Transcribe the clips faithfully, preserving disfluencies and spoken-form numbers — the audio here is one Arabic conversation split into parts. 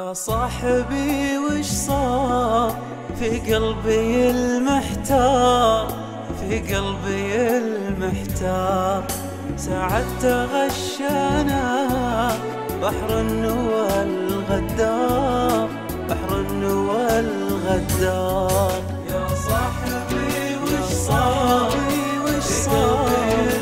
يا صاحبي وش صار في قلبي المحتار، في قلبي المحتار، ساعة تغشانا بحر النوى الغدار، بحر النوى الغدار. يا صاحبي وش صار وش صار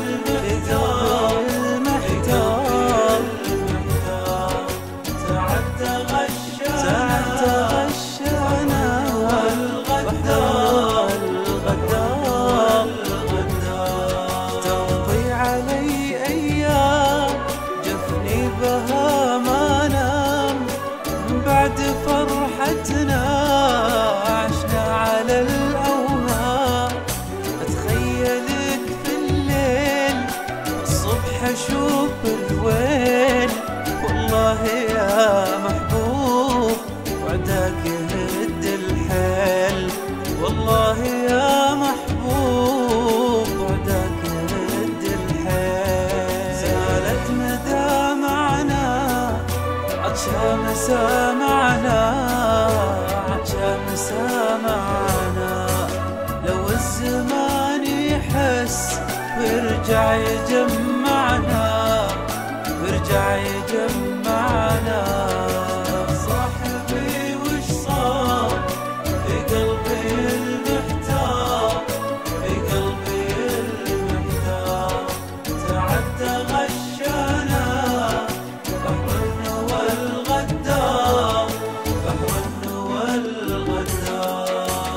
بعد فرحتنا عشنا على الأوهام، أتخيلك في الليل الصبح أشوفك وين، والله يا محبوب وعداك يهد الحيل، والله يا محبوب وعداك يهد الحيل. زالت مدامعنا عطشان سامعنا، عطشان سامعنا، لو الزمان يحس ويرجع يجمعنا، ويرجع يجمعنا. صاحبي وش صار في قلبي المحتار، في قلبي المحتار، تعدى غشانا بحر النوى الغدار، بحر النوى الغدار.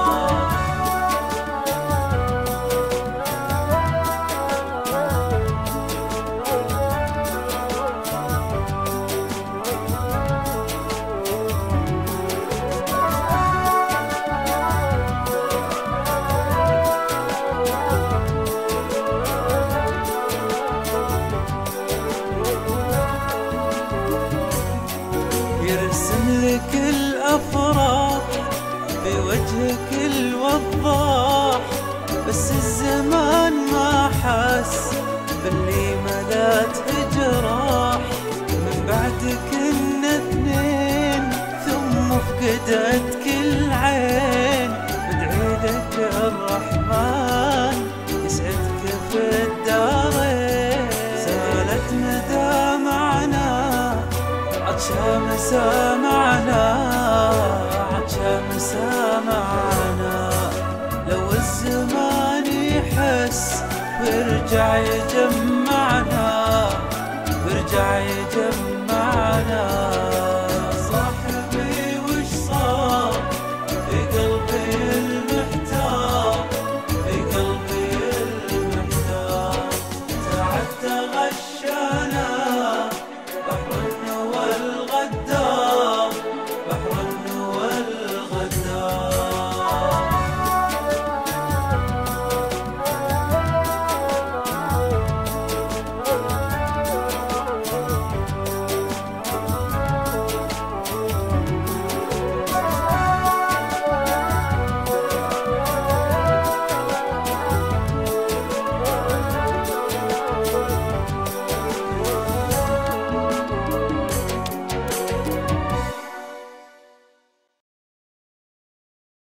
يرسم لك الأفراح في وجهك الوضاح، بس الزمان ما حس باللي ملات جراح، من بعدك كنا اثنين ثم فقدتك العين، بدعي لك الرحمن يسعدك في الدارين. زالت مدامعنا عطشان سامعنا، عطشان سامعنا، لو الزمان يحس ويرجع يجمعنا، ويرجع يجمعنا.